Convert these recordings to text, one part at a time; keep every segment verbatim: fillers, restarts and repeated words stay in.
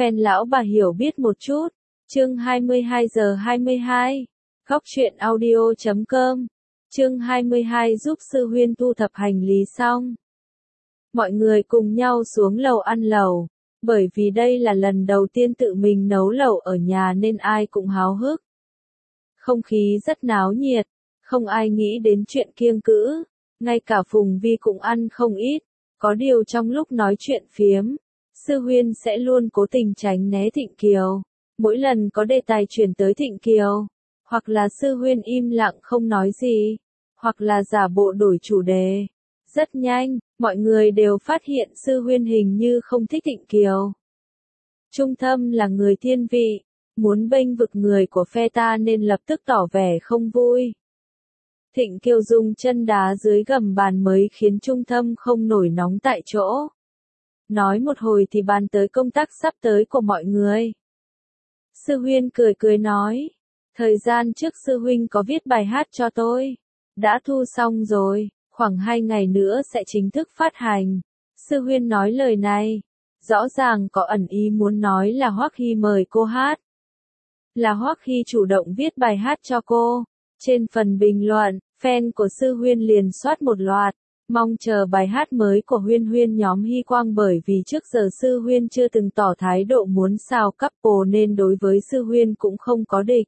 Fan lão bà hiểu biết một chút. Chương hai mươi hai giờ hai mươi hai. Góc truyện audio chấm com. Chương hai mươi hai giúp Sư Huyên thu thập hành lý xong. Mọi người cùng nhau xuống lầu ăn lẩu. Bởi vì đây là lần đầu tiên tự mình nấu lẩu ở nhà nên ai cũng háo hức. Không khí rất náo nhiệt, không ai nghĩ đến chuyện kiêng cữ. Ngay cả Phùng Vi cũng ăn không ít. Có điều trong lúc nói chuyện phiếm, Sư Huyên sẽ luôn cố tình tránh né Thịnh Kiều. Mỗi lần có đề tài chuyển tới Thịnh Kiều, hoặc là Sư Huyên im lặng không nói gì, hoặc là giả bộ đổi chủ đề. Rất nhanh, mọi người đều phát hiện Sư Huyên hình như không thích Thịnh Kiều. Trung Thâm là người thiên vị, muốn bênh vực người của phe ta nên lập tức tỏ vẻ không vui. Thịnh Kiều dùng chân đá dưới gầm bàn mới khiến Trung Thâm không nổi nóng tại chỗ. Nói một hồi thì bàn tới công tác sắp tới của mọi người. Sư Huyên cười cười nói, thời gian trước Sư Huynh có viết bài hát cho tôi. Đã thu xong rồi, khoảng hai ngày nữa sẽ chính thức phát hành. Sư Huyên nói lời này, rõ ràng có ẩn ý muốn nói là Hoắc Hy mời cô hát. Là Hoắc Hy chủ động viết bài hát cho cô. Trên phần bình luận, fan của Sư Huyên liền soát một loạt, mong chờ bài hát mới của Huyên Huyên nhóm Hy Quang bởi vì trước giờ Sư Huyên chưa từng tỏ thái độ muốn sao couple nên đối với Sư Huyên cũng không có địch.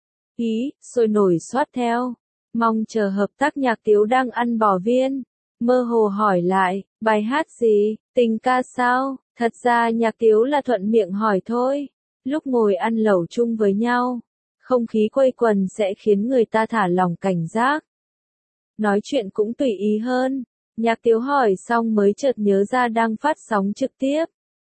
Ý, sôi nổi soát theo, mong chờ hợp tác Nhạc Tiếu đang ăn bò viên, mơ hồ hỏi lại, bài hát gì, tình ca sao, thật ra Nhạc Tiếu là thuận miệng hỏi thôi, lúc ngồi ăn lẩu chung với nhau. Không khí quây quần sẽ khiến người ta thả lỏng cảnh giác. Nói chuyện cũng tùy ý hơn. Nhạc Tiếu hỏi xong mới chợt nhớ ra đang phát sóng trực tiếp.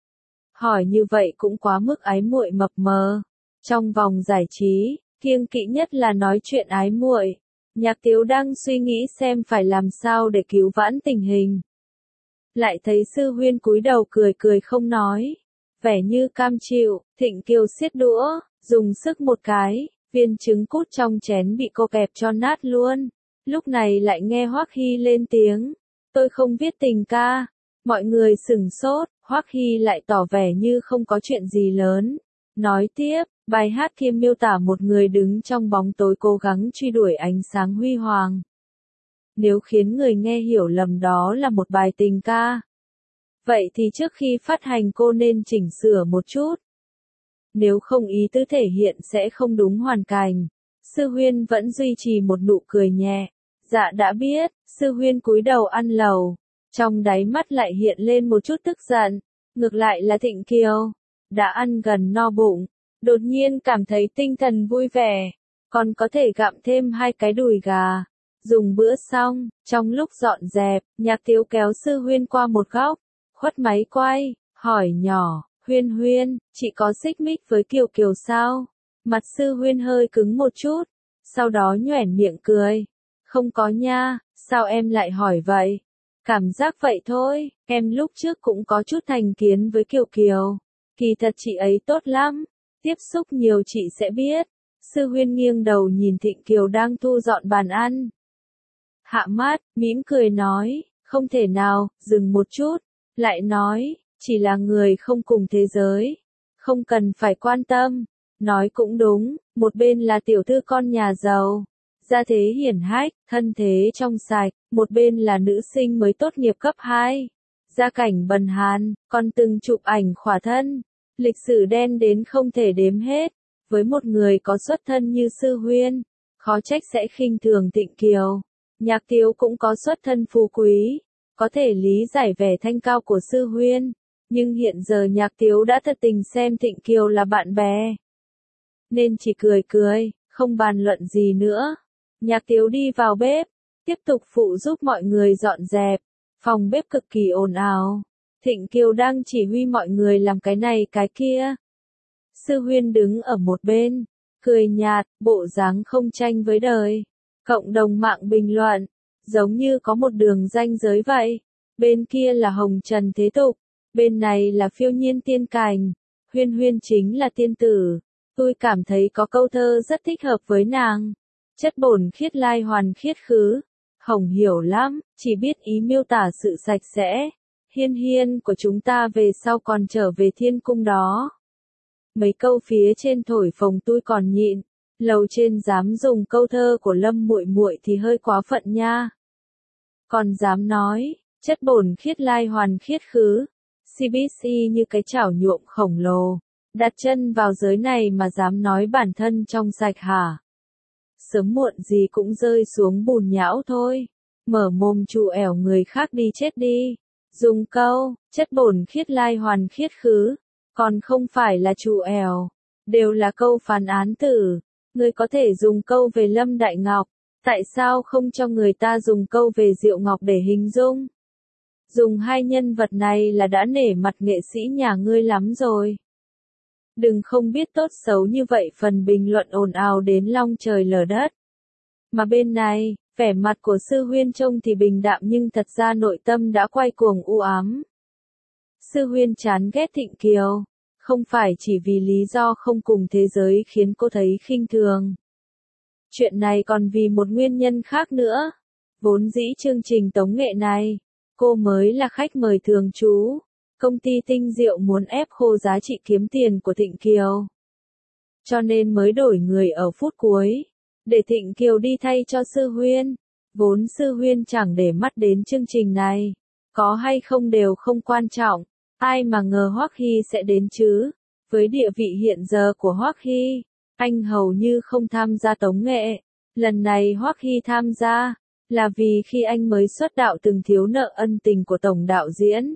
Hỏi như vậy cũng quá mức ái muội mập mờ. Trong vòng giải trí, kiêng kỵ nhất là nói chuyện ái muội. Nhạc Tiếu đang suy nghĩ xem phải làm sao để cứu vãn tình hình. Lại thấy Sư Huyên cúi đầu cười cười không nói. Vẻ như cam chịu, Thịnh Kiều siết đũa. Dùng sức một cái, viên trứng cút trong chén bị cô kẹp cho nát luôn. Lúc này lại nghe Hoắc Hy lên tiếng. Tôi không viết tình ca. Mọi người sửng sốt, Hoắc Hy lại tỏ vẻ như không có chuyện gì lớn. Nói tiếp, bài hát kia miêu tả một người đứng trong bóng tối cố gắng truy đuổi ánh sáng huy hoàng. Nếu khiến người nghe hiểu lầm đó là một bài tình ca. Vậy thì trước khi phát hành cô nên chỉnh sửa một chút. Nếu không ý tứ thể hiện sẽ không đúng hoàn cảnh. Sư Huyên vẫn duy trì một nụ cười nhẹ. Dạ đã biết, Sư Huyên cúi đầu ăn lẩu. Trong đáy mắt lại hiện lên một chút tức giận. Ngược lại là Thịnh Kiều. Đã ăn gần no bụng. Đột nhiên cảm thấy tinh thần vui vẻ. Còn có thể gặm thêm hai cái đùi gà. Dùng bữa xong, trong lúc dọn dẹp, Nhạc Tiếu kéo Sư Huyên qua một góc. Khuất máy quay, hỏi nhỏ. Huyên Huyên, chị có xích mích với Kiều Kiều sao? Mặt Sư Huyên hơi cứng một chút, sau đó nhoẻn miệng cười. Không có nha, sao em lại hỏi vậy? Cảm giác vậy thôi, em lúc trước cũng có chút thành kiến với Kiều Kiều. Kỳ thật chị ấy tốt lắm, tiếp xúc nhiều chị sẽ biết. Sư Huyên nghiêng đầu nhìn Thịnh Kiều đang thu dọn bàn ăn. Hạ mắt, mỉm cười nói, không thể nào, dừng một chút, lại nói. Chỉ là người không cùng thế giới. Không cần phải quan tâm. Nói cũng đúng, một bên là tiểu thư con nhà giàu. Gia thế hiển hách, thân thế trong sạch. Một bên là nữ sinh mới tốt nghiệp cấp hai. Gia cảnh bần hàn, còn từng chụp ảnh khỏa thân. Lịch sử đen đến không thể đếm hết. Với một người có xuất thân như Sư Huyên, khó trách sẽ khinh thường Thịnh Kiều. Nhạc Tiếu cũng có xuất thân phú quý. Có thể lý giải vẻ thanh cao của Sư Huyên. Nhưng hiện giờ Nhạc Tiếu đã thật tình xem Thịnh Kiều là bạn bè. Nên chỉ cười cười, không bàn luận gì nữa. Nhạc Tiếu đi vào bếp, tiếp tục phụ giúp mọi người dọn dẹp. Phòng bếp cực kỳ ồn ào. Thịnh Kiều đang chỉ huy mọi người làm cái này cái kia. Sư Huyên đứng ở một bên, cười nhạt, bộ dáng không tranh với đời. Cộng đồng mạng bình luận, giống như có một đường ranh giới vậy. Bên kia là Hồng Trần Thế Tục. Bên này là Phiêu Nhiên Tiên Cảnh. Huyên Huyên chính là tiên tử. Tôi cảm thấy có câu thơ rất thích hợp với nàng. Chất bổn khiết lai hoàn khiết khứ. Hồng hiểu lắm, chỉ biết ý miêu tả sự sạch sẽ. Hiên hiên của chúng ta về sau còn trở về thiên cung đó. mấy câu phía trên thổi phồng tôi còn nhịn, lầu trên dám dùng câu thơ của Lâm muội muội thì hơi quá phận nha. Còn dám nói, chất bổn khiết lai hoàn khiết khứ, xê bê xê như cái chảo nhuộm khổng lồ, đặt chân vào giới này mà dám nói bản thân trong sạch hả? Sớm muộn gì cũng rơi xuống bùn nhão thôi, mở mồm trù ẻo người khác đi chết đi. Dùng câu, chất bổn khiết lai hoàn khiết khứ, còn không phải là trù ẻo, đều là câu phán án tử. Người có thể dùng câu về Lâm Đại Ngọc, tại sao không cho người ta dùng câu về Diệu Ngọc để hình dung? Dùng hai nhân vật này là đã nể mặt nghệ sĩ nhà ngươi lắm rồi. Đừng không biết tốt xấu như vậy phần bình luận ồn ào đến long trời lở đất. Mà bên này, vẻ mặt của Sư Huyên trông thì bình đạm nhưng thật ra nội tâm đã quay cuồng u ám. Sư Huyên chán ghét Thịnh Kiều, không phải chỉ vì lý do không cùng thế giới khiến cô thấy khinh thường. Chuyện này còn vì một nguyên nhân khác nữa. Vốn dĩ chương trình tống nghệ này, cô mới là khách mời thường trú. Công ty Tinh Diệu muốn ép khô giá trị kiếm tiền của Thịnh Kiều. Cho nên mới đổi người ở phút cuối, để Thịnh Kiều đi thay cho Sư Huyên. Vốn Sư Huyên chẳng để mắt đến chương trình này, có hay không đều không quan trọng. Ai mà ngờ Hoắc Hy sẽ đến chứ? Với địa vị hiện giờ của Hoắc Hy, anh hầu như không tham gia tống nghệ. Lần này Hoắc Hy tham gia, là vì khi anh mới xuất đạo từng thiếu nợ ân tình của tổng đạo diễn.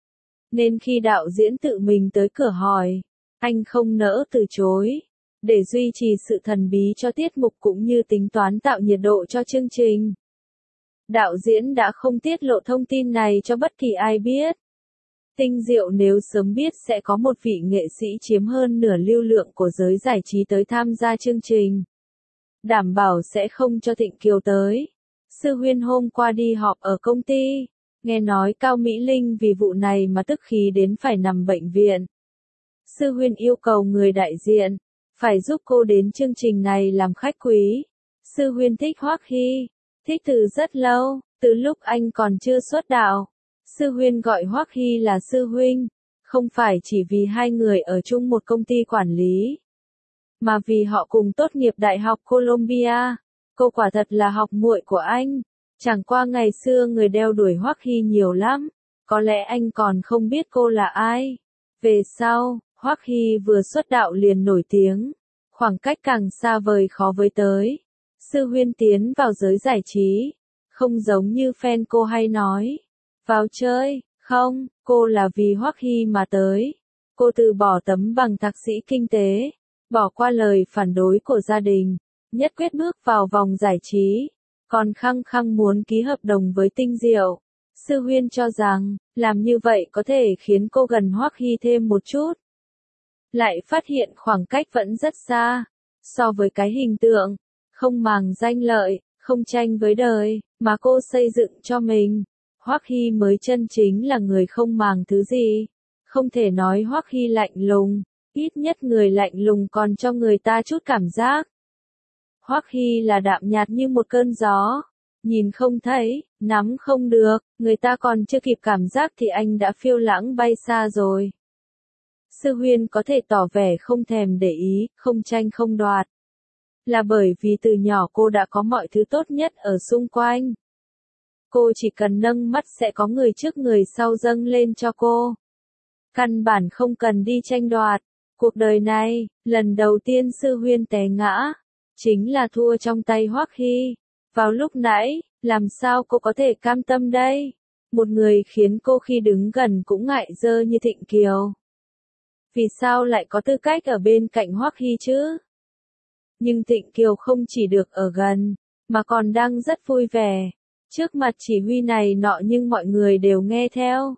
Nên khi đạo diễn tự mình tới cửa hỏi, anh không nỡ từ chối. Để duy trì sự thần bí cho tiết mục cũng như tính toán tạo nhiệt độ cho chương trình, đạo diễn đã không tiết lộ thông tin này cho bất kỳ ai biết. Tinh Diệu nếu sớm biết sẽ có một vị nghệ sĩ chiếm hơn nửa lưu lượng của giới giải trí tới tham gia chương trình, đảm bảo sẽ không cho Thịnh Kiều tới. Sư Huyên hôm qua đi họp ở công ty, nghe nói Cao Mỹ Linh vì vụ này mà tức khí đến phải nằm bệnh viện. Sư Huyên yêu cầu người đại diện phải giúp cô đến chương trình này làm khách quý. Sư Huyên thích Hoắc Hy, thích từ rất lâu, từ lúc anh còn chưa xuất đạo. Sư Huyên gọi Hoắc Hy là sư huynh, không phải chỉ vì hai người ở chung một công ty quản lý, mà vì họ cùng tốt nghiệp Đại học Columbia. Cô quả thật là học muội của anh. Chẳng qua ngày xưa người đeo đuổi Hoắc Hy nhiều lắm, có lẽ anh còn không biết cô là ai. Về sau, Hoắc Hy vừa xuất đạo liền nổi tiếng, khoảng cách càng xa vời khó với tới. Sư Huyên tiến vào giới giải trí, không giống như fan cô hay nói, vào chơi, không, cô là vì Hoắc Hy mà tới. Cô từ bỏ tấm bằng thạc sĩ kinh tế, bỏ qua lời phản đối của gia đình, nhất quyết bước vào vòng giải trí, còn khăng khăng muốn ký hợp đồng với Tinh Diệu. Sư Huyên cho rằng, làm như vậy có thể khiến cô gần Hoắc Hy thêm một chút. Lại phát hiện khoảng cách vẫn rất xa, so với cái hình tượng, không màng danh lợi, không tranh với đời, mà cô xây dựng cho mình. Hoắc Hy mới chân chính là người không màng thứ gì. Không thể nói Hoắc Hy lạnh lùng, ít nhất người lạnh lùng còn cho người ta chút cảm giác. Hoắc Hy là đạm nhạt như một cơn gió, nhìn không thấy, nắm không được, người ta còn chưa kịp cảm giác thì anh đã phiêu lãng bay xa rồi. Sư Huyên có thể tỏ vẻ không thèm để ý, không tranh không đoạt, là bởi vì từ nhỏ cô đã có mọi thứ tốt nhất ở xung quanh. Cô chỉ cần nâng mắt sẽ có người trước người sau dâng lên cho cô. Căn bản không cần đi tranh đoạt. Cuộc đời này, lần đầu tiên Sư Huyên té ngã, chính là thua trong tay Hoắc Hy. Vào lúc nãy, làm sao cô có thể cam tâm đây? Một người khiến cô khi đứng gần cũng ngại dơ như Thịnh Kiều. Vì sao lại có tư cách ở bên cạnh Hoắc Hy chứ? Nhưng Thịnh Kiều không chỉ được ở gần, mà còn đang rất vui vẻ. Trước mặt chỉ huy này nọ nhưng mọi người đều nghe theo.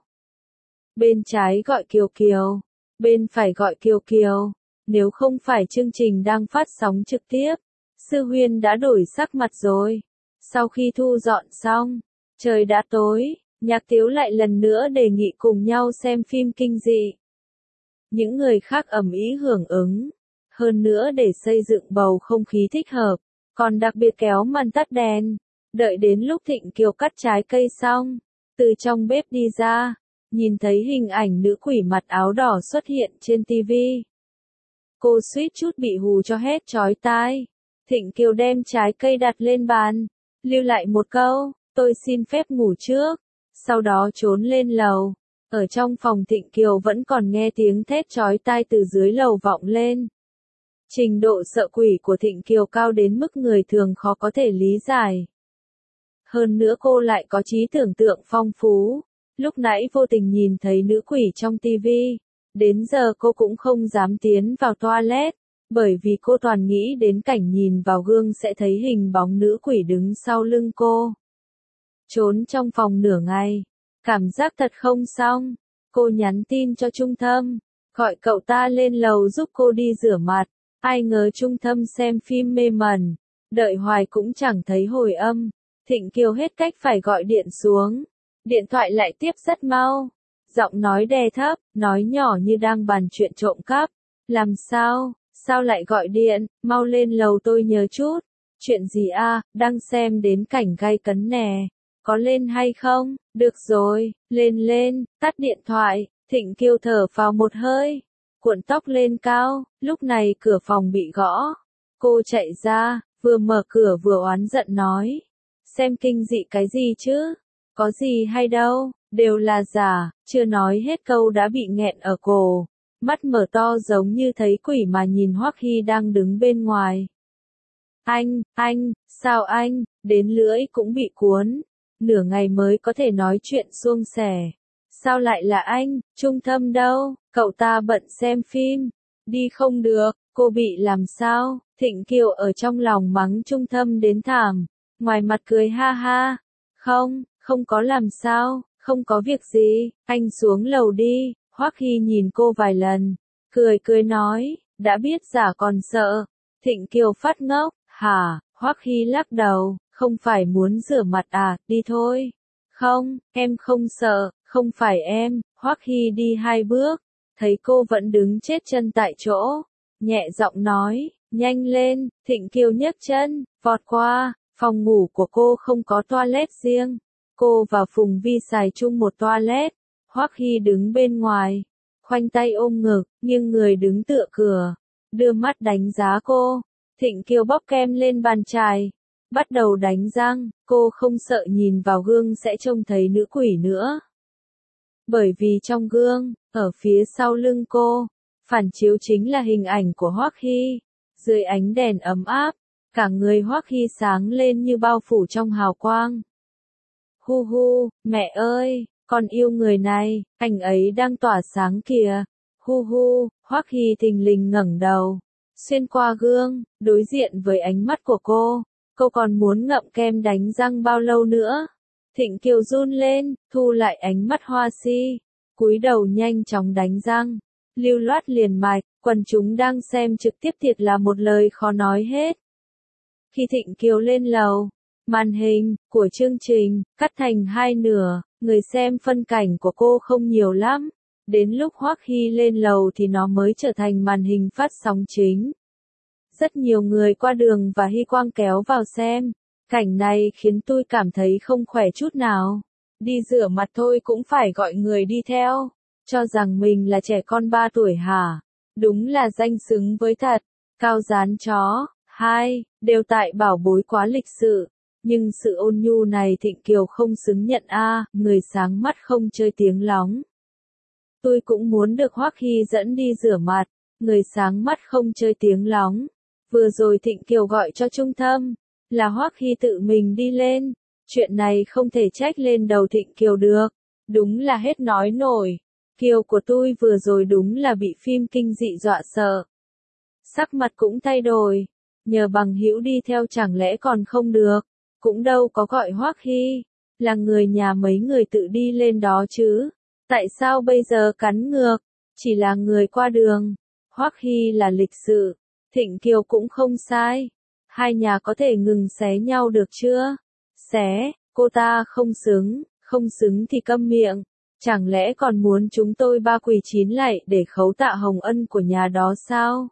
Bên trái gọi Kiều Kiều, bên phải gọi Kiều Kiều. Nếu không phải chương trình đang phát sóng trực tiếp, Sư Huyên đã đổi sắc mặt rồi. Sau khi thu dọn xong, trời đã tối, Nhạc Tiếu lại lần nữa đề nghị cùng nhau xem phim kinh dị. Những người khác ầm ĩ hưởng ứng, hơn nữa để xây dựng bầu không khí thích hợp, còn đặc biệt kéo màn tắt đèn. Đợi đến lúc Thịnh Kiều cắt trái cây xong, từ trong bếp đi ra, nhìn thấy hình ảnh nữ quỷ mặc áo đỏ xuất hiện trên ti vi. Cô suýt chút bị hù cho hét chói tai. Thịnh Kiều đem trái cây đặt lên bàn, lưu lại một câu, tôi xin phép ngủ trước, sau đó trốn lên lầu. Ở trong phòng Thịnh Kiều vẫn còn nghe tiếng thét chói tai từ dưới lầu vọng lên. Trình độ sợ quỷ của Thịnh Kiều cao đến mức người thường khó có thể lý giải. Hơn nữa cô lại có trí tưởng tượng phong phú. Lúc nãy vô tình nhìn thấy nữ quỷ trong tivi. Đến giờ cô cũng không dám tiến vào toilet, bởi vì cô toàn nghĩ đến cảnh nhìn vào gương sẽ thấy hình bóng nữ quỷ đứng sau lưng cô. Trốn trong phòng nửa ngày, cảm giác thật không xong. Cô nhắn tin cho Trung Thâm, gọi cậu ta lên lầu giúp cô đi rửa mặt. Ai ngờ Trung Thâm xem phim mê mẩn, đợi hoài cũng chẳng thấy hồi âm. Thịnh Kiều hết cách phải gọi điện xuống. Điện thoại lại tiếp rất mau. Giọng nói đè thấp, nói nhỏ như đang bàn chuyện trộm cắp. Làm sao, sao lại gọi điện, mau lên lầu tôi nhớ chút. Chuyện gì à, đang xem đến cảnh gay cấn nè. Có lên hay không? Được rồi, lên lên, tắt điện thoại. Thịnh Kiều thở phào một hơi, cuộn tóc lên cao. Lúc này cửa phòng bị gõ. Cô chạy ra, vừa mở cửa vừa oán giận nói. Xem kinh dị cái gì chứ? Có gì hay đâu, đều là giả. Chưa nói hết câu đã bị nghẹn ở cổ. Mắt mở to giống như thấy quỷ mà nhìn Hoắc Hy đang đứng bên ngoài. Anh, anh, sao anh, đến lưỡi cũng bị cuốn. Nửa ngày mới có thể nói chuyện suông sẻ. Sao lại là anh, Trung Thâm đâu, cậu ta bận xem phim. Đi không được, cô bị làm sao? Thịnh Kiều ở trong lòng mắng Trung Thâm đến thảm. Ngoài mặt cười ha ha. Không, không có làm sao, không có việc gì, anh xuống lầu đi. Hoắc Hy nhìn cô vài lần, cười cười nói, đã biết giả còn sợ. Thịnh Kiều phát ngốc, hả? Hoắc Hy lắc đầu, không phải muốn rửa mặt à, đi thôi. Không, em không sợ, không phải em. Hoắc Hy đi hai bước, thấy cô vẫn đứng chết chân tại chỗ, nhẹ giọng nói, nhanh lên. Thịnh Kiều nhấc chân, vọt qua. Phòng ngủ của cô không có toilet riêng, cô và Phùng Vi xài chung một toilet. Hoắc Hy đứng bên ngoài, khoanh tay ôm ngực, nhưng người đứng tựa cửa, đưa mắt đánh giá cô. Thịnh Kiều bóp kem lên bàn chải, bắt đầu đánh răng. Cô không sợ nhìn vào gương sẽ trông thấy nữ quỷ nữa, bởi vì trong gương, ở phía sau lưng cô, phản chiếu chính là hình ảnh của Hoắc Hy. Dưới ánh đèn ấm áp, cả người Hoắc Hy sáng lên như bao phủ trong hào quang. Hu hu, mẹ ơi, con yêu người này, anh ấy đang tỏa sáng kìa. Hu hu, Hoắc Hy thình lình ngẩng đầu, xuyên qua gương, đối diện với ánh mắt của cô. Cô còn muốn ngậm kem đánh răng bao lâu nữa? Thịnh Kiều run lên, thu lại ánh mắt hoa si, cúi đầu nhanh chóng đánh răng, lưu loát liền mạch. Quần chúng đang xem trực tiếp thiệt là một lời khó nói hết. Khi Thịnh Kiều lên lầu, màn hình của chương trình cắt thành hai nửa, người xem phân cảnh của cô không nhiều lắm. Đến lúc Hoắc Hy lên lầu thì nó mới trở thành màn hình phát sóng chính. Rất nhiều người qua đường và Hy Quang kéo vào xem. Cảnh này khiến tôi cảm thấy không khỏe chút nào. Đi rửa mặt thôi cũng phải gọi người đi theo. Cho rằng mình là trẻ con ba tuổi hả? Đúng là danh xứng với thật. Cao Dán chó, hai, đều tại bảo bối quá lịch sự. Nhưng sự ôn nhu này Thịnh Kiều không xứng nhận a, à, người sáng mắt không chơi tiếng lóng. Tôi cũng muốn được Hoắc Hy dẫn đi rửa mặt, người sáng mắt không chơi tiếng lóng. Vừa rồi Thịnh Kiều gọi cho Trung Thâm, là Hoắc Hy tự mình đi lên. Chuyện này không thể trách lên đầu Thịnh Kiều được. Đúng là hết nói nổi. Kiều của tôi vừa rồi đúng là bị phim kinh dị dọa sợ. Sắc mặt cũng thay đổi. Nhờ bằng hữu đi theo chẳng lẽ còn không được. Cũng đâu có gọi Hoắc Hy. Là người nhà mấy người tự đi lên đó chứ. Tại sao bây giờ cắn ngược? Chỉ là người qua đường. Hoắc Hy là lịch sự. Thịnh Kiều cũng không sai. Hai nhà có thể ngừng xé nhau được chưa? Xé, cô ta không xứng, không xứng thì câm miệng. Chẳng lẽ còn muốn chúng tôi ba quỳ chín lạy để khấu tạ hồng ân của nhà đó sao?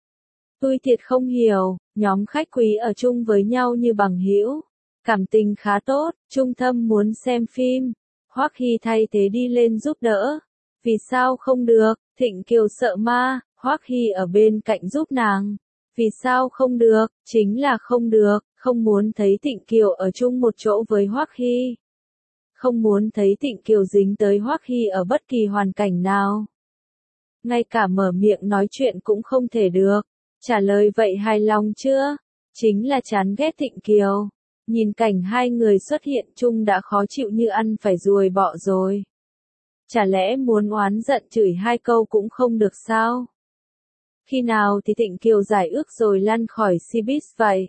Tôi thiệt không hiểu, nhóm khách quý ở chung với nhau như bằng hữu. Cảm tình khá tốt, Trung Thâm muốn xem phim. Hoắc Hy thay thế đi lên giúp đỡ. Vì sao không được? Thịnh Kiều sợ ma. Hoắc Hy ở bên cạnh giúp nàng. Vì sao không được, chính là không được, không muốn thấy Thịnh Kiều ở chung một chỗ với Hoắc Hy. Không muốn thấy Thịnh Kiều dính tới Hoắc Hy ở bất kỳ hoàn cảnh nào. Ngay cả mở miệng nói chuyện cũng không thể được. Trả lời vậy hài lòng chưa? Chính là chán ghét Thịnh Kiều. Nhìn cảnh hai người xuất hiện chung đã khó chịu như ăn phải ruồi bọ rồi. Chả lẽ muốn oán giận chửi hai câu cũng không được sao? Khi nào thì Thịnh Kiều giải ước rồi lăn khỏi Cbiz vậy?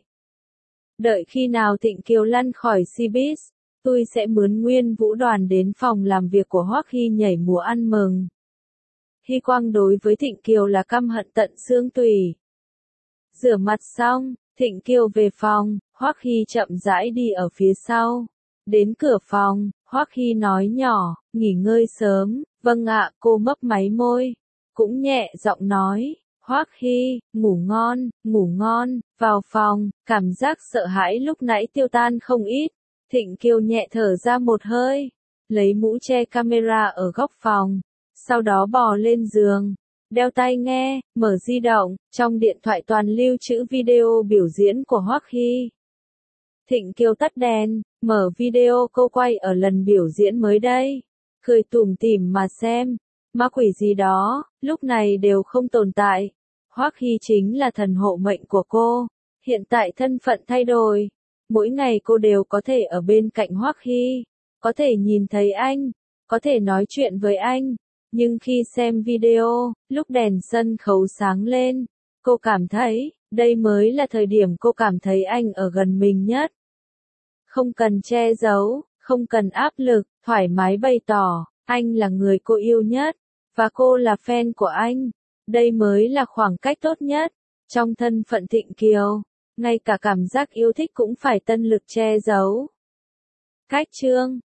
Đợi khi nào Thịnh Kiều lăn khỏi Cbiz, tôi sẽ mướn nguyên vũ đoàn đến phòng làm việc của Hoắc Hy nhảy múa ăn mừng. Hy Quang đối với Thịnh Kiều là căm hận tận xương tủy. Rửa mặt xong, Thịnh Kiều về phòng, Hoắc Hy chậm rãi đi ở phía sau. Đến cửa phòng, Hoắc Hy nói nhỏ, nghỉ ngơi sớm, vâng ạ, cô mấp máy môi. Cũng nhẹ giọng nói, Hoắc Hy, ngủ ngon, ngủ ngon, vào phòng, cảm giác sợ hãi lúc nãy tiêu tan không ít. Thịnh Kiều nhẹ thở ra một hơi, lấy mũ che camera ở góc phòng, sau đó bò lên giường, đeo tai nghe, mở di động, trong điện thoại toàn lưu trữ video biểu diễn của Hoắc Hy. Thịnh Kiều tắt đèn, mở video cô quay ở lần biểu diễn mới đây, cười tủm tỉm mà xem, ma quỷ gì đó, lúc này đều không tồn tại. Hoắc Hy chính là thần hộ mệnh của cô, hiện tại thân phận thay đổi, mỗi ngày cô đều có thể ở bên cạnh Hoắc Hy, có thể nhìn thấy anh, có thể nói chuyện với anh, nhưng khi xem video, lúc đèn sân khấu sáng lên, cô cảm thấy, đây mới là thời điểm cô cảm thấy anh ở gần mình nhất. Không cần che giấu, không cần áp lực, thoải mái bày tỏ, anh là người cô yêu nhất, và cô là fan của anh. Đây mới là khoảng cách tốt nhất. Trong thân phận Thịnh Kiều, ngay cả cảm giác yêu thích cũng phải tân lực che giấu. Cách chương